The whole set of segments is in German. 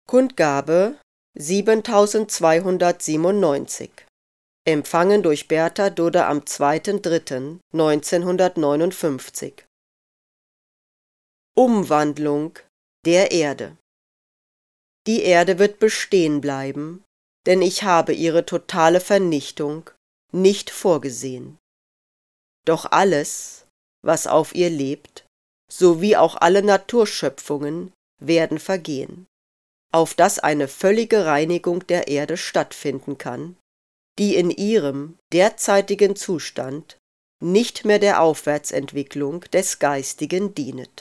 Kundgabe 7297. Empfangen durch Bertha Dudde am 2.3.1959. Umwandlung der Erde. Die Erde wird bestehen bleiben, denn ich habe ihre totale Vernichtung nicht vorgesehen. Doch alles, was auf ihr lebt, sowie auch alle Naturschöpfungen, werden vergehen, auf dass eine völlige Reinigung der Erde stattfinden kann, die in ihrem derzeitigen Zustand nicht mehr der Aufwärtsentwicklung des Geistigen dienet.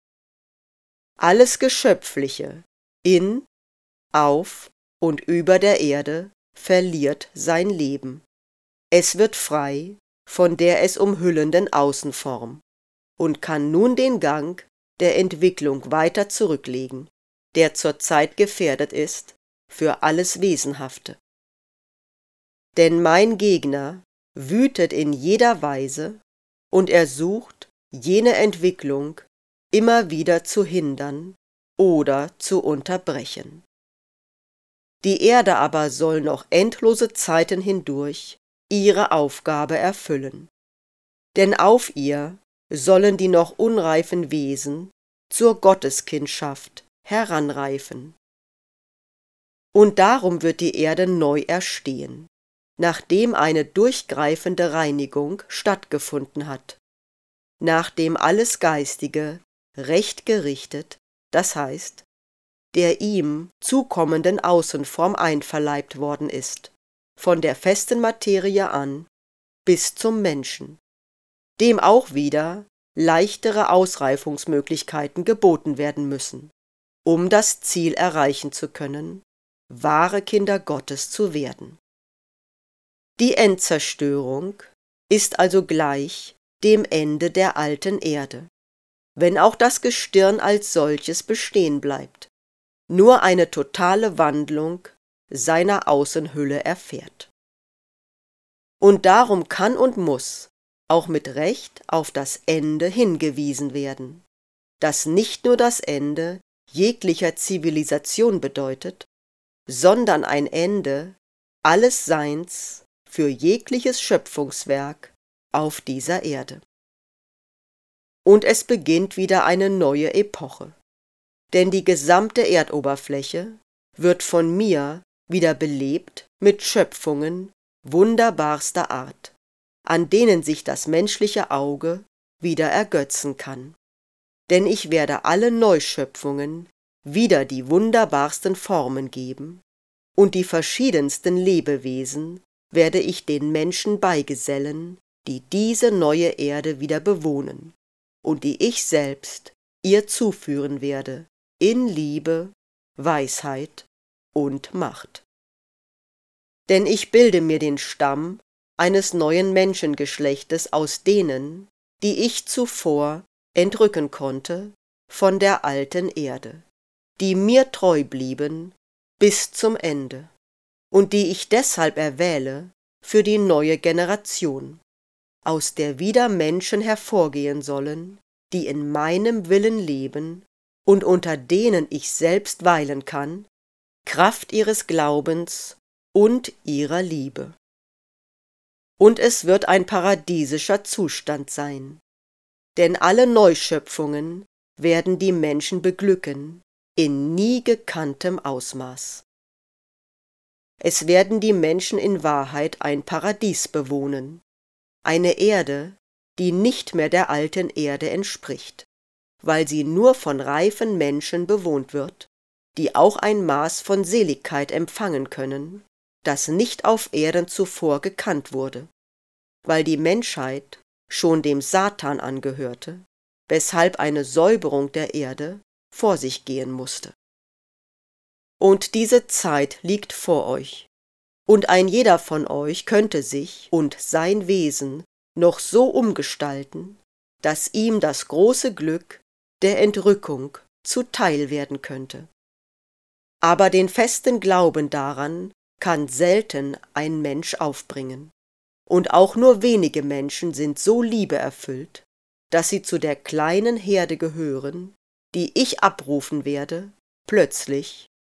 Alles Geschöpfliche in, auf und über der Erde verliert sein Leben. Es wird frei von der es umhüllenden Außenform und kann nun den Gang der Entwicklung weiter zurücklegen, der zurzeit gefährdet ist für alles Wesenhafte. Denn mein Gegner wütet in jeder Weise und er sucht, jene Entwicklung immer wieder zu hindern oder zu unterbrechen. Die Erde aber soll noch endlose Zeiten hindurch ihre Aufgabe erfüllen, denn auf ihr sollen die noch unreifen Wesen zur Gotteskindschaft heranreifen. Und darum wird die Erde neu erstehen, nachdem eine durchgreifende Reinigung stattgefunden hat, nachdem alles Geistige recht gerichtet, das heißt, der ihm zukommenden Außenform einverleibt worden ist, von der festen Materie an bis zum Menschen, dem auch wieder leichtere Ausreifungsmöglichkeiten geboten werden müssen, um das Ziel erreichen zu können, wahre Kinder Gottes zu werden. Die Endzerstörung ist also gleich dem Ende der alten Erde, wenn auch das Gestirn als solches bestehen bleibt, nur eine totale Wandlung seiner Außenhülle erfährt. Und darum kann und muss auch mit Recht auf das Ende hingewiesen werden, das nicht nur das Ende jeglicher Zivilisation bedeutet, sondern ein Ende alles Seins für jegliches Schöpfungswerk auf dieser Erde. Und es beginnt wieder eine neue Epoche, denn die gesamte Erdoberfläche wird von mir wieder belebt mit Schöpfungen wunderbarster Art, an denen sich das menschliche Auge wieder ergötzen kann. Denn ich werde alle Neuschöpfungen wieder die wunderbarsten Formen geben, und die verschiedensten Lebewesen werde ich den Menschen beigesellen, die diese neue Erde wieder bewohnen, und die ich selbst ihr zuführen werde, in Liebe, Weisheit und Macht. Denn ich bilde mir den Stamm eines neuen Menschengeschlechtes aus denen, die ich zuvor entrücken konnte von der alten Erde, die mir treu blieben bis zum Ende und die ich deshalb erwähle für die neue Generation, aus der wieder Menschen hervorgehen sollen, die in meinem Willen leben und unter denen ich selbst weilen kann, Kraft ihres Glaubens und ihrer Liebe. Und es wird ein paradiesischer Zustand sein, denn alle Neuschöpfungen werden die Menschen beglücken in nie gekanntem Ausmaß. Es werden die Menschen in Wahrheit ein Paradies bewohnen, eine Erde, die nicht mehr der alten Erde entspricht, weil sie nur von reifen Menschen bewohnt wird, die auch ein Maß von Seligkeit empfangen können, das nicht auf Erden zuvor gekannt wurde, weil die Menschheit schon dem Satan angehörte, weshalb eine Säuberung der Erde vor sich gehen musste. Und diese Zeit liegt vor euch, und ein jeder von euch könnte sich und sein Wesen noch so umgestalten, dass ihm das große Glück der Entrückung zuteil werden könnte. Aber den festen Glauben daran kann selten ein Mensch aufbringen, und auch nur wenige Menschen sind so liebeerfüllt, dass sie zu der kleinen Herde gehören, die ich abrufen werde, plötzlich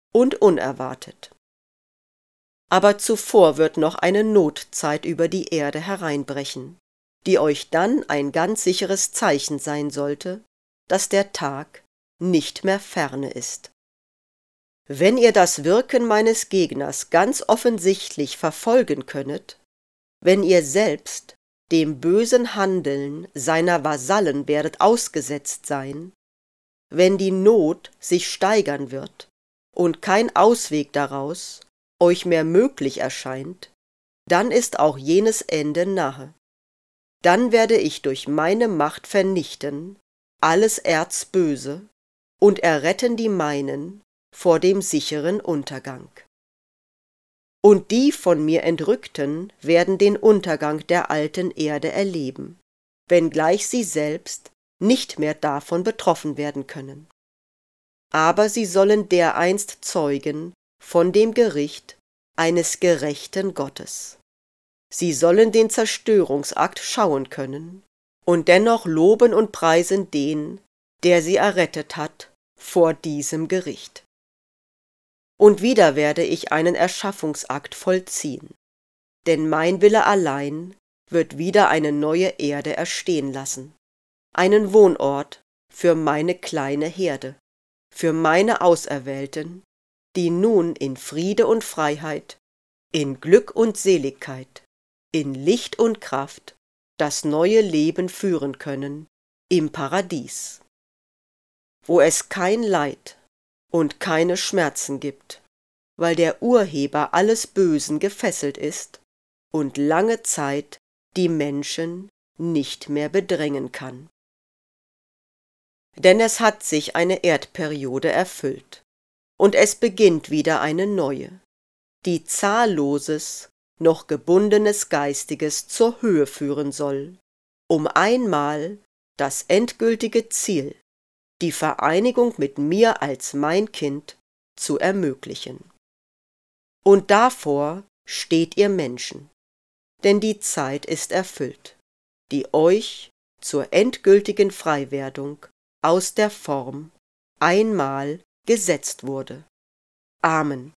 und unerwartet. Aber zuvor wird noch eine Notzeit über die Erde hereinbrechen, die euch dann ein ganz sicheres Zeichen sein sollte, dass der Tag nicht mehr ferne ist. Wenn ihr das Wirken meines Gegners ganz offensichtlich verfolgen könnet, wenn ihr selbst dem bösen Handeln seiner Vasallen werdet ausgesetzt sein, wenn die Not sich steigern wird und kein Ausweg daraus euch mehr möglich erscheint, dann ist auch jenes Ende nahe. Dann werde ich durch meine Macht vernichten alles Erzböse und erretten die meinen vor dem sicheren Untergang. Und die von mir Entrückten werden den Untergang der alten Erde erleben, wenngleich sie selbst nicht mehr davon betroffen werden können. Aber sie sollen dereinst zeugen von dem Gericht eines gerechten Gottes. Sie sollen den Zerstörungsakt schauen können und dennoch loben und preisen den, der sie errettet hat vor diesem Gericht. Und wieder werde ich einen Erschaffungsakt vollziehen, denn mein Wille allein wird wieder eine neue Erde erstehen lassen, einen Wohnort für meine kleine Herde, für meine Auserwählten, die nun in Friede und Freiheit, in Glück und Seligkeit, in Licht und Kraft das neue Leben führen können im Paradies, wo es kein Leid und keine Schmerzen gibt, weil der Urheber alles Bösen gefesselt ist und lange Zeit die Menschen nicht mehr bedrängen kann. Denn es hat sich eine Erdperiode erfüllt, und es beginnt wieder eine neue, die zahlloses, noch gebundenes Geistiges zur Höhe führen soll, um einmal das endgültige Ziel, die Vereinigung mit mir als mein Kind, zu ermöglichen. Und davor steht ihr Menschen, denn die Zeit ist erfüllt, die euch zur endgültigen Freiwerdung aus der Form einmal gesetzt wurde. Amen.